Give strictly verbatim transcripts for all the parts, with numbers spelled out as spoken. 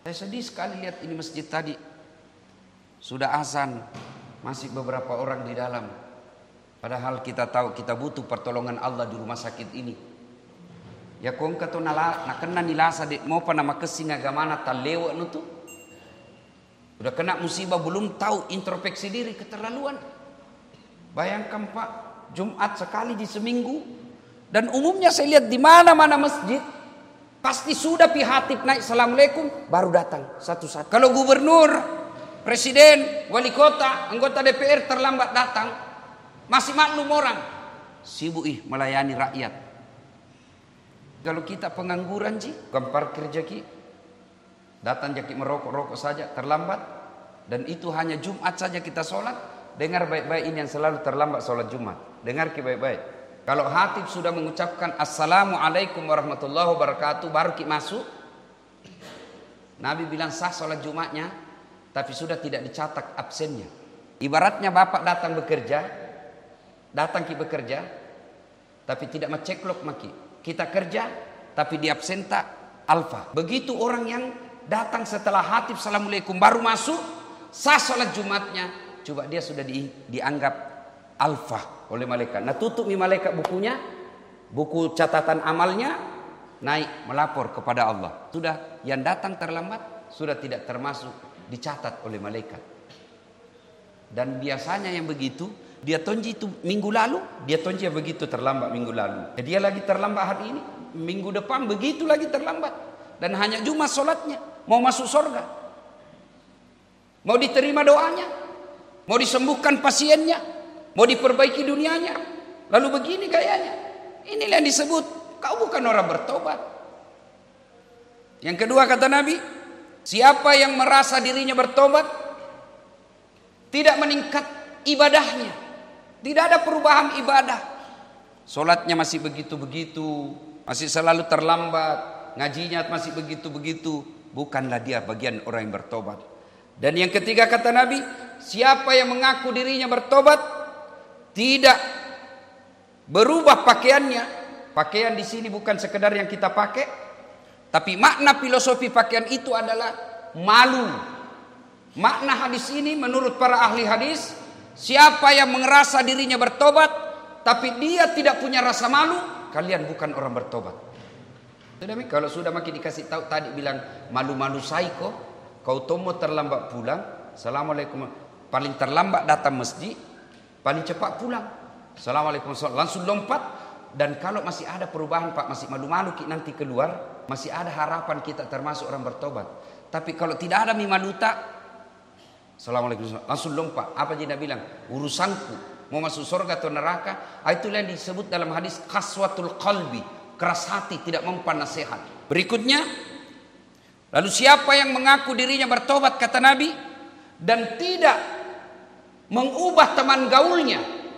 Saya sedih sekali lihat ini masjid tadi. Sudah azan, masih beberapa orang di dalam. Padahal kita tahu kita butuh pertolongan Allah di rumah sakit ini. Ya kong kato nala nakena nilasa de mau pa nama kesinga gamana talewa nu tu. Sudah kena musibah belum tahu introspeksi diri, keterlaluan. Bayangkan Pak, Jumat sekali di seminggu, dan umumnya saya lihat di mana-mana masjid pasti sudah pihatib naik assalamualaikum baru datang satu-satu. Kalau gubernur, presiden, wali kota, anggota D P R terlambat datang, masih maklum orang, sibuk ih melayani rakyat. Kalau kita pengangguran sih, gampar kerja ki, datang jaki merokok-rokok saja terlambat, dan itu hanya Jumat saja kita sholat. Dengar baik-baik ini yang selalu terlambat sholat Jumat. Dengar ki baik-baik. Kalau hatib sudah mengucapkan assalamualaikum warahmatullahi wabarakatuh baru ki masuk, Nabi bilang sah sholat Jumatnya, tapi sudah tidak dicatat absennya. Ibaratnya bapak datang bekerja, datang ki bekerja, tapi tidak menceklok maki. Kita kerja, tapi di absenta alfa. Begitu orang yang datang setelah hatib assalamualaikum baru masuk, sah sholat Jumatnya, coba dia sudah di, dianggap alfa oleh malaikat. Nah tutup nih malaikat bukunya, buku catatan amalnya, naik melapor kepada Allah. Sudah yang datang terlambat, sudah tidak termasuk dicatat oleh malaikat. Dan biasanya yang begitu, dia tonji itu minggu lalu, dia tonji begitu terlambat minggu lalu. Dia lagi terlambat hari ini, minggu depan begitu lagi terlambat. Dan hanya Jumat sholatnya, mau masuk surga, mau diterima doanya, mau disembuhkan pasiennya, mau diperbaiki dunianya. Lalu begini gayanya. Inilah yang disebut kau bukan orang bertobat. Yang kedua kata Nabi, siapa yang merasa dirinya bertobat, tidak meningkat ibadahnya, tidak ada perubahan ibadah, sholatnya masih begitu-begitu, masih selalu terlambat, ngajinya masih begitu-begitu, bukanlah dia bagian orang yang bertobat. Dan yang ketiga kata Nabi, siapa yang mengaku dirinya bertobat, tidak berubah pakaiannya. Pakaian di sini bukan sekedar yang kita pakai, tapi makna filosofi pakaian itu adalah malu. Makna hadis ini menurut para ahli hadis, siapa yang merasa dirinya bertobat, tapi dia tidak punya rasa malu, kalian bukan orang bertobat. Kalau sudah makin dikasih tahu tadi bilang malu-malu saiko, kau tomo terlambat pulang, assalamualaikum, paling terlambat datang masjid, paling cepat pulang, assalamualaikum, langsung lompat. Dan kalau masih ada perubahan Pak, masih malu-malu nanti keluar, masih ada harapan kita termasuk orang bertobat. Tapi kalau tidak ada mimaluta, assalamualaikum, langsung lompat. Apa dia bilang? Urusanku, mau masuk surga atau neraka. Itulah yang disebut dalam hadis qaswatul qalbi, keras hati, tidak mempan nasihat. Berikutnya, lalu siapa yang mengaku dirinya bertobat kata Nabi, dan tidak mengubah teman gaulnya.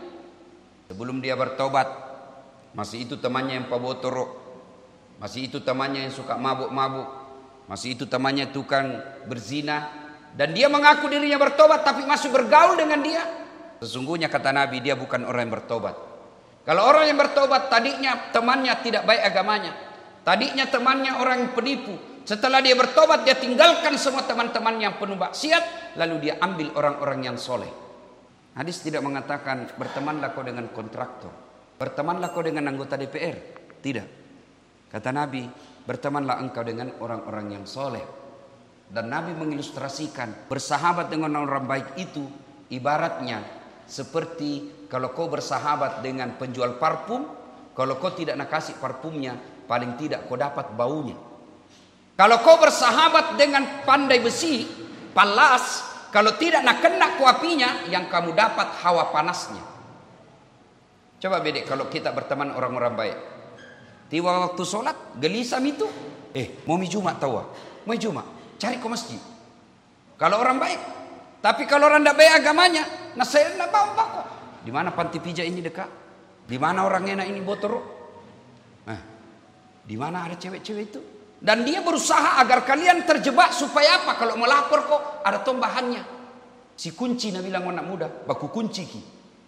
Sebelum dia bertobat, masih itu temannya yang pabotoro, masih itu temannya yang suka mabuk-mabuk, masih itu temannya tukang berzina, dan dia mengaku dirinya bertobat tapi masih bergaul dengan dia. Sesungguhnya kata Nabi, dia bukan orang yang bertobat. Kalau orang yang bertobat tadinya temannya tidak baik agamanya, tadinya temannya orang yang penipu, setelah dia bertobat dia tinggalkan semua teman-teman yang penuh maksiat, lalu dia ambil orang-orang yang soleh. Hadis tidak mengatakan bertemanlah kau dengan kontraktor, bertemanlah kau dengan anggota D P R. Tidak. Kata Nabi, bertemanlah engkau dengan orang-orang yang soleh. Dan Nabi mengilustrasikan bersahabat dengan orang baik itu ibaratnya seperti kalau kau bersahabat dengan penjual parfum, kalau kau tidak nak kasih parfumnya, paling tidak kau dapat baunya. Kalau kau bersahabat dengan pandai besi, palas, kalau tidak nak kena ku apinya, yang kamu dapat hawa panasnya. Coba bedek kalau kita berteman orang-orang baik. Tiba waktu sholat, gelisam itu, eh mau mi Jumat tahu, mau Jumat, cari ke masjid. Kalau orang baik, tapi kalau orang tidak baik agamanya, nah saya tidak bawa kok. Di mana panti pijat ini dekat? Di mana orang enak ini botoro? Nah, di mana ada cewek-cewek itu? Dan dia berusaha agar kalian terjebak supaya apa? Kalau melapor kok ada tambahannya. Si kunci Nabi bilang anak muda, baku kunci ki.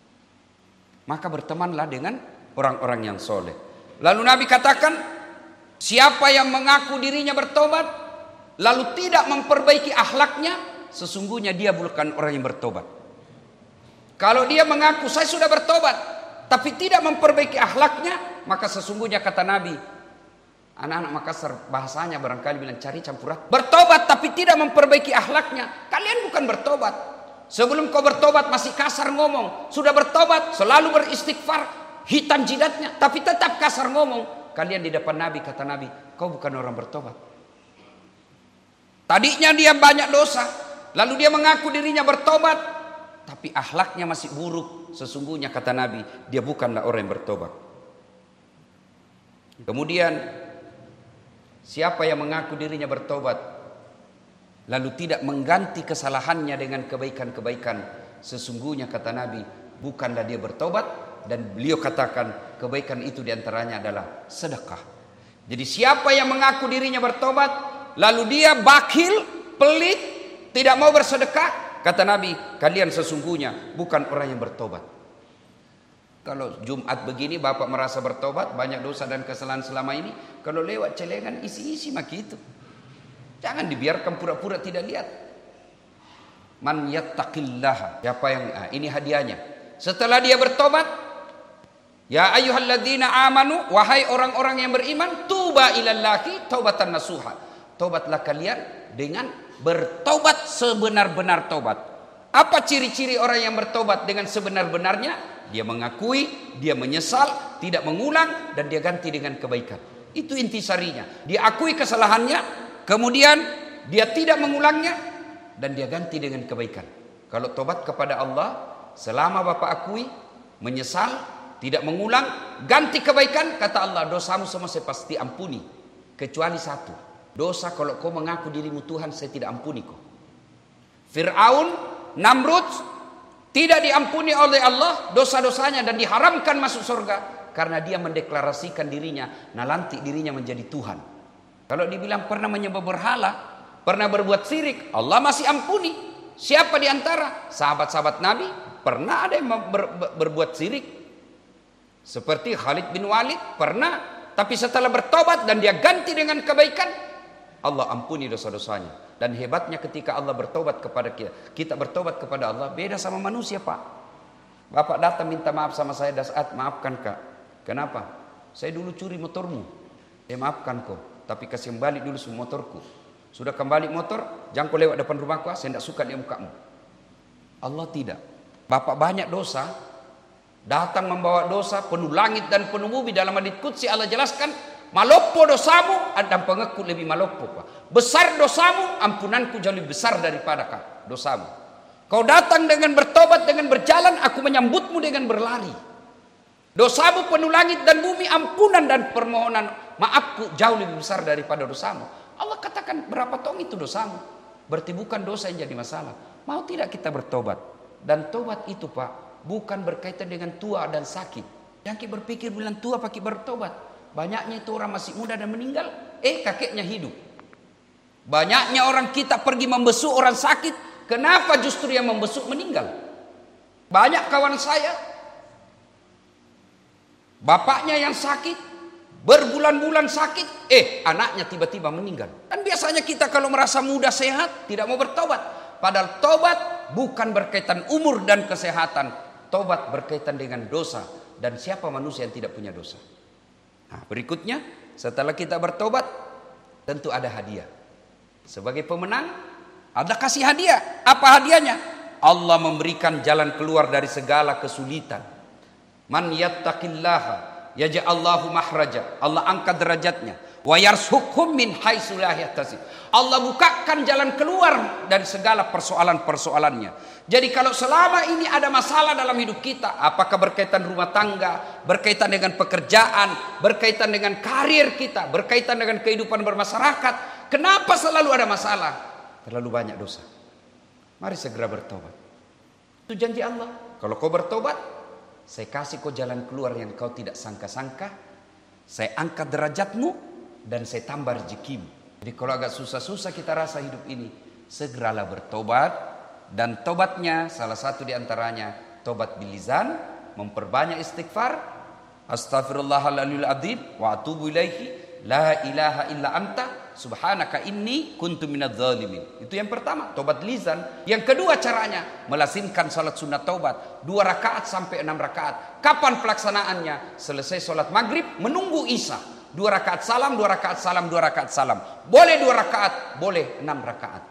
Maka bertemanlah dengan orang-orang yang soleh. Lalu Nabi katakan, siapa yang mengaku dirinya bertobat, lalu tidak memperbaiki akhlaknya, sesungguhnya dia bukan orang yang bertobat. Kalau dia mengaku saya sudah bertobat, tapi tidak memperbaiki akhlaknya, maka sesungguhnya kata Nabi, anak-anak Makassar bahasanya barangkali bilang cari campuran. Bertobat tapi tidak memperbaiki akhlaknya, kalian bukan bertobat. Sebelum kau bertobat masih kasar ngomong, sudah bertobat selalu beristighfar, hitam jidatnya, tapi tetap kasar ngomong. Kalian di depan Nabi, kata Nabi, kau bukan orang bertobat. Tadinya dia banyak dosa, lalu dia mengaku dirinya bertobat, tapi akhlaknya masih buruk. Sesungguhnya kata Nabi, dia bukanlah orang yang bertobat. Kemudian siapa yang mengaku dirinya bertobat lalu tidak mengganti kesalahannya dengan kebaikan-kebaikan, sesungguhnya kata Nabi, bukanlah dia bertobat. Dan beliau katakan kebaikan itu diantaranya adalah sedekah. Jadi siapa yang mengaku dirinya bertobat lalu dia bakhil, pelit, tidak mau bersedekah, kata Nabi, kalian sesungguhnya bukan orang yang bertobat. Kalau Jumat begini bapak merasa bertobat, banyak dosa dan kesalahan selama ini, kalau lewat celengan isi-isi maki itu. Jangan dibiarkan pura-pura tidak lihat. Man yattaqillah, siapa yang ah, ini hadiahnya. Setelah dia bertobat, ya ayyuhalladzina amanu, wahai orang-orang yang beriman, tuba ilallahi taubatan nasuha. Tobatlah kalian dengan bertobat sebenar-benar tobat. Apa ciri-ciri orang yang bertobat dengan sebenar-benarnya? Dia mengakui, dia menyesal, tidak mengulang, dan dia ganti dengan kebaikan. Itu intisarinya. Dia akui kesalahannya, kemudian dia tidak mengulangnya, dan dia ganti dengan kebaikan. Kalau tobat kepada Allah, selama bapak akui, menyesal, tidak mengulang, ganti kebaikan, kata Allah, dosamu semua saya pasti ampuni, kecuali satu. Dosa kalau kau mengaku dirimu Tuhan, saya tidak ampuni kau. Fir'aun, Namrud tidak diampuni oleh Allah dosa-dosanya dan diharamkan masuk surga karena dia mendeklarasikan dirinya, nah nanti dirinya menjadi Tuhan. Kalau dibilang pernah menyembah berhala, pernah berbuat syirik, Allah masih ampuni. Siapa di antara sahabat-sahabat Nabi pernah ada yang ber, ber, berbuat syirik? Seperti Khalid bin Walid pernah, tapi setelah bertobat dan dia ganti dengan kebaikan, Allah ampuni dosa-dosanya. Dan hebatnya ketika Allah bertobat kepada kita, kita bertobat kepada Allah, beda sama manusia pak. Bapak datang minta maaf sama saya, Dasat, maafkan kak. Kenapa? Saya dulu curi motormu. Eh maafkan kau, tapi kasih kembali dulu semua motorku. Sudah kembali motor, jangan kau lewat depan rumahku, saya tidak suka dia mukamu. Allah tidak. Bapak banyak dosa, datang membawa dosa, penuh langit dan penuh bumi. Dalam hadits qudsi Allah jelaskan, malopo dosamu dan pengeku lebih malopo pak. Besar dosamu, ampunanku jauh lebih besar daripada kau dosamu. Kau datang dengan bertobat, dengan berjalan, aku menyambutmu dengan berlari. Dosamu penuh langit dan bumi, ampunan dan permohonan maafku jauh lebih besar daripada dosamu. Allah katakan berapa tong itu dosamu, berarti bukan dosa yang jadi masalah. Mau tidak kita bertobat? Dan tobat itu pak bukan berkaitan dengan tua dan sakit. Yang kita berpikir bilang tua pakai bertobat. Banyaknya itu orang masih muda dan meninggal, eh kakeknya hidup. Banyaknya orang kita pergi membesuk orang sakit, kenapa justru yang membesuk meninggal? Banyak kawan saya, bapaknya yang sakit, berbulan-bulan sakit, eh anaknya tiba-tiba meninggal. Dan biasanya kita kalau merasa muda sehat, tidak mau bertobat. Padahal tobat bukan berkaitan umur dan kesehatan. Tobat berkaitan dengan dosa. Dan siapa manusia yang tidak punya dosa? Nah, berikutnya, setelah kita bertobat, tentu ada hadiah. Sebagai pemenang, ada kasih hadiah. Apa hadiahnya? Allah memberikan jalan keluar dari segala kesulitan. Man yattaqillaha yaj'allahu mahraja. Allah angkat derajatnya. Wa yarzuqhum min haitsu la yahtasib. Allah bukakan jalan keluar dari segala persoalan-persoalannya. Jadi kalau selama ini ada masalah dalam hidup kita, apakah berkaitan rumah tangga, berkaitan dengan pekerjaan, berkaitan dengan karir kita, berkaitan dengan kehidupan bermasyarakat, kenapa selalu ada masalah? Terlalu banyak dosa. Mari segera bertobat. Itu janji Allah. Kalau kau bertobat, saya kasih kau jalan keluar yang kau tidak sangka-sangka. Saya angkat derajatmu dan saya tambah rezekimu. Jadi kalau agak susah-susah kita rasa hidup ini, segeralah bertobat. Dan tobatnya salah satu diantaranya tobat bilizan, memperbanyak istighfar, astaghfirullahaladzim wa atubu ilaihi, la ilaha illa anta subhanaka inni kuntu minadz zalimin. Itu yang pertama, tobat lisan. Yang kedua caranya, melazinkan salat sunat taubat, dua rakaat sampai enam rakaat. Kapan pelaksanaannya? Selesai salat maghrib, menunggu isya. Dua rakaat salam, dua rakaat salam, dua rakaat salam. Boleh dua rakaat, boleh enam rakaat.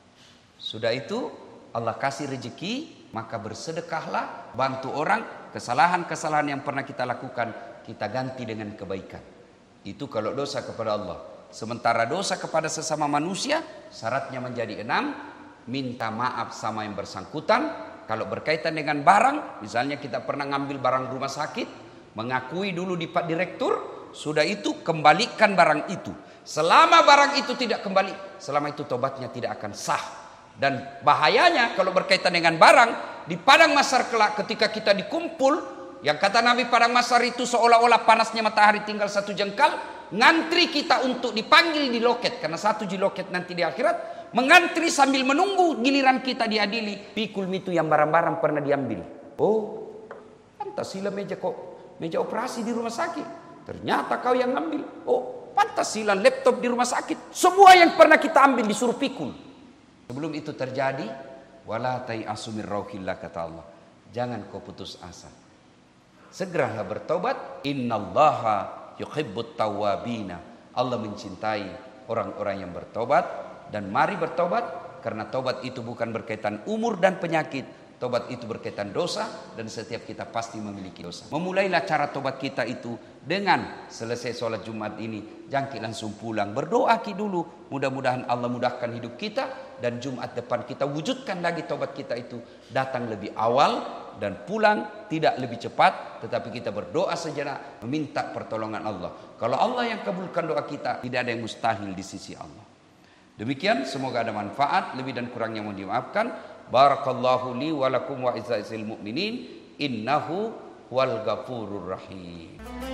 Sudah itu Allah kasih rezeki, maka bersedekahlah, bantu orang. Kesalahan-kesalahan yang pernah kita lakukan, kita ganti dengan kebaikan. Itu kalau dosa kepada Allah. Sementara dosa kepada sesama manusia, syaratnya menjadi enam. Minta maaf sama yang bersangkutan. Kalau berkaitan dengan barang, misalnya kita pernah ngambil barang rumah sakit, mengakui dulu di Pak Direktur, sudah itu kembalikan barang itu. Selama barang itu tidak kembali, selama itu tobatnya tidak akan sah. Dan bahayanya kalau berkaitan dengan barang, di padang mahsyar kelak ketika kita dikumpul, yang kata Nabi padang mahsyar itu seolah-olah panasnya matahari tinggal satu jengkal, ngantri kita untuk dipanggil di loket, karena satu di loket nanti di akhirat, mengantri sambil menunggu giliran kita diadili. Pikul itu yang barang-barang pernah diambil. Oh, pantas sila meja kok, meja operasi di rumah sakit. Ternyata kau yang ambil. Oh, pantas sila laptop di rumah sakit. Semua yang pernah kita ambil disuruh pikul. Sebelum itu terjadi, wala tai'asu min rauhillah, kata Allah. Jangan kau putus asa. Segeralah bertobat. Innallaha yuhibbut tawwabina. Allah mencintai orang-orang yang bertobat. Dan mari bertobat, karena tobat itu bukan berkaitan umur dan penyakit. Tobat itu berkaitan dosa, dan setiap kita pasti memiliki dosa. Memulailah cara tobat kita itu dengan selesai sholat Jumat ini, jangan langsung pulang. Berdoa ki dulu, mudah-mudahan Allah mudahkan hidup kita, dan Jumat depan kita wujudkan lagi tobat kita itu. Datang lebih awal dan pulang tidak lebih cepat, tetapi kita berdoa sejenak, meminta pertolongan Allah. Kalau Allah yang kabulkan doa kita, tidak ada yang mustahil di sisi Allah. Demikian, semoga ada manfaat, lebih dan kurangnya mohon dimaafkan. Barakallahu li wa lakum wa izza'il mu'minin, innahu wal ghafurur rahim.